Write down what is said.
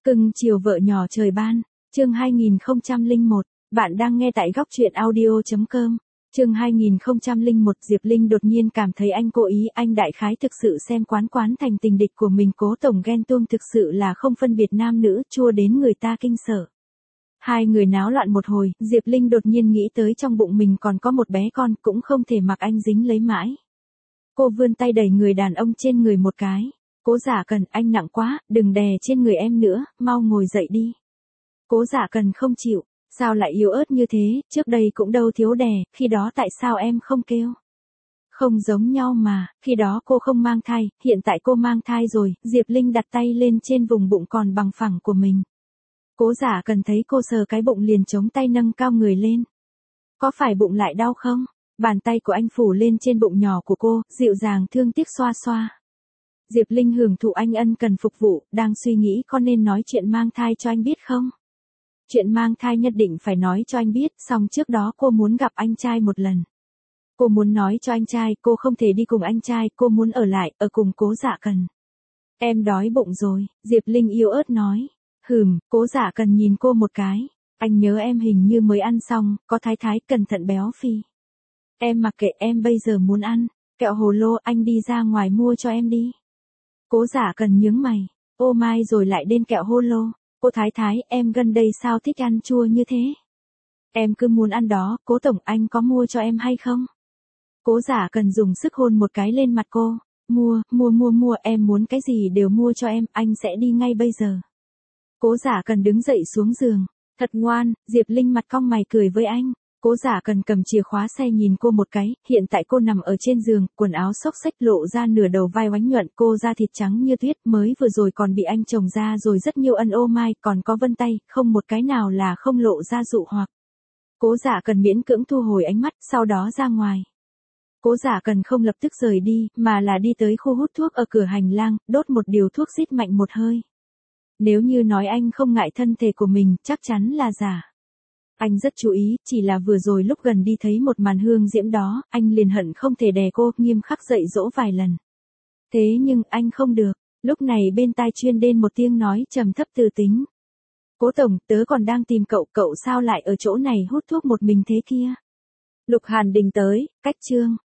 Cưng chiều vợ nhỏ trời ban, chương 2001, bạn đang nghe tại góc truyện audio.com. Chương 2001 Diệp Linh đột nhiên cảm thấy anh cố ý, anh đại khái thực sự xem Quán Quán thành tình địch của mình, Cố tổng ghen tuông thực sự là không phân biệt nam nữ, chua đến người ta kinh sợ. Hai người náo loạn một hồi, Diệp Linh đột nhiên nghĩ tới trong bụng mình còn có một bé con, cũng không thể mặc anh dính lấy mãi. Cô vươn tay đẩy người đàn ông trên người một cái. Cố Giả Cần, anh nặng quá, đừng đè trên người em nữa, mau ngồi dậy đi. Cố Giả Cần không chịu, sao lại yếu ớt như thế, trước đây cũng đâu thiếu đè, khi đó tại sao em không kêu? Không giống nhau mà, khi đó cô không mang thai, hiện tại cô mang thai rồi, Diệp Linh đặt tay lên trên vùng bụng còn bằng phẳng của mình. Cố Giả Cần thấy cô sờ cái bụng liền chống tay nâng cao người lên. Có phải bụng lại đau không? Bàn tay của anh phủ lên trên bụng nhỏ của cô, dịu dàng thương tiếc xoa xoa. Diệp Linh hưởng thụ anh ân cần phục vụ, đang suy nghĩ có nên nói chuyện mang thai cho anh biết không? Chuyện mang thai nhất định phải nói cho anh biết, song trước đó cô muốn gặp anh trai một lần. Cô muốn nói cho anh trai, cô không thể đi cùng anh trai, cô muốn ở lại, ở cùng Cố Giả Cần. Em đói bụng rồi, Diệp Linh yếu ớt nói. Cố Giả Cần nhìn cô một cái. Anh nhớ em hình như mới ăn xong, có thái thái, cẩn thận béo phì. Em mặc kệ, em bây giờ muốn ăn. Kẹo hồ lô, anh đi ra ngoài mua cho em đi. Cố Giả Cần nhướng mày. Ô mai rồi lại đến kẹo hồ lô. Cô thái thái, em gần đây sao thích ăn chua như thế? Em cứ muốn ăn đó, Cố tổng, anh có mua cho em hay không? Cố Giả Cần dùng sức hôn một cái lên mặt cô. Mua, em muốn cái gì đều mua cho em, anh sẽ đi ngay bây giờ. Cố Giả Cần đứng dậy xuống giường. Thật ngoan, Diệp Linh mặt cong mày cười với anh. Cố Giả Cần cầm chìa khóa xe nhìn cô một cái, hiện tại cô nằm ở trên giường, quần áo xốc xếch lộ ra nửa đầu vai oánh nhuận, cô da thịt trắng như tuyết, mới vừa rồi còn bị anh chồng ra rồi rất nhiều ân ô mai, còn có vân tay, không một cái nào là không lộ ra dụ hoặc. Cố Giả Cần miễn cưỡng thu hồi ánh mắt, sau đó ra ngoài. Cố Giả Cần không lập tức rời đi, mà là đi tới khu hút thuốc ở cửa hành lang, đốt một điều thuốc rít mạnh một hơi. Nếu như nói anh không ngại thân thể của mình, chắc chắn là giả. Anh rất chú ý, chỉ là vừa rồi lúc gần đi thấy một màn hương diễm đó, anh liền hận không thể đè cô, nghiêm khắc dạy dỗ vài lần. Thế nhưng anh không được, lúc này bên tai chuyên đến một tiếng nói trầm thấp từ tính. Cố tổng, tớ còn đang tìm cậu, cậu sao lại ở chỗ này hút thuốc một mình thế kia? Lục Hàn Đình tới, cách chương.